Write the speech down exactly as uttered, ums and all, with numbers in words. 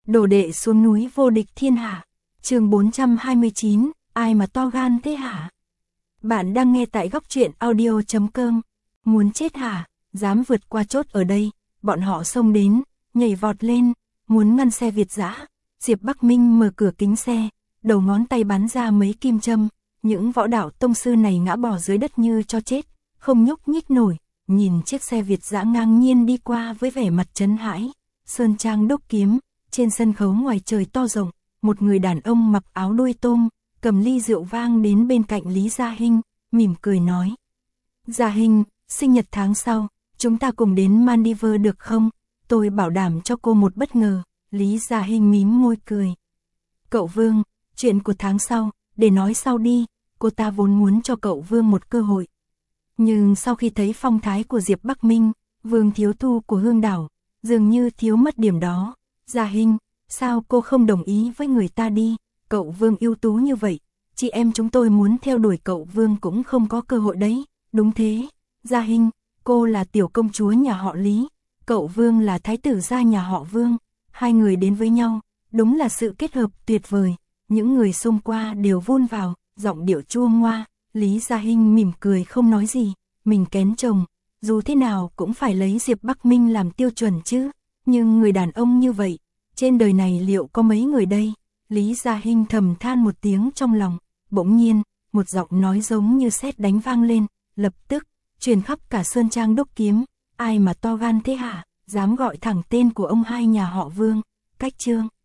Đồ đệ xuống núi vô địch thiên hạ. Chương bốn trăm hai mươi chín, ai mà to gan thế hả? Bạn đang nghe tại góc truyện audio chấm com. Muốn chết hả? Dám vượt qua chốt ở đây, bọn họ xông đến, nhảy vọt lên, muốn ngăn xe Việt dã. Diệp Bắc Minh mở cửa kính xe, đầu ngón tay bắn ra mấy kim châm, những võ đạo tông sư này ngã bò dưới đất như cho chết, không nhúc nhích nổi, nhìn chiếc xe Việt dã ngang nhiên đi qua với vẻ mặt chấn hãi. Sơn trang đúc kiếm, trên sân khấu ngoài trời to rộng, một người đàn ông mặc áo đuôi tôm, cầm ly rượu vang đến bên cạnh Lý Gia Hinh, mỉm cười nói: Gia Hinh, sinh nhật tháng sau, chúng ta cùng đến Maldives được không? Tôi bảo đảm cho cô một bất ngờ. Lý Gia Hinh mím môi cười. Cậu Vương, chuyện của tháng sau, để nói sau đi, cô ta vốn muốn cho cậu Vương một cơ hội. Nhưng sau khi thấy phong thái của Diệp Bắc Minh, Vương Thiếu Thu của Hương Đảo, dường như thiếu mất điểm đó. Gia Hinh, sao cô không đồng ý với người ta đi? Cậu Vương ưu tú như vậy, chị em chúng tôi muốn theo đuổi cậu Vương cũng không có cơ hội đấy. Đúng thế, Gia Hinh, cô là tiểu công chúa nhà họ Lý, cậu Vương là thái tử gia nhà họ Vương. Hai người đến với nhau, đúng là sự kết hợp tuyệt vời. Những người xung qua đều vun vào, giọng điệu chua ngoa. Lý Gia Hinh mỉm cười không nói gì. Mình kén chồng, dù thế nào cũng phải lấy Diệp Bắc Minh làm tiêu chuẩn chứ. Nhưng người đàn ông như vậy, trên đời này liệu có mấy người đây? Lý Gia Hinh thầm than một tiếng trong lòng. Bỗng nhiên, một giọng nói giống như sét đánh vang lên, lập tức truyền khắp cả sơn trang đúc kiếm. Ai mà to gan thế hả? Dám gọi thẳng tên của ông hai nhà họ Vương. Cách chương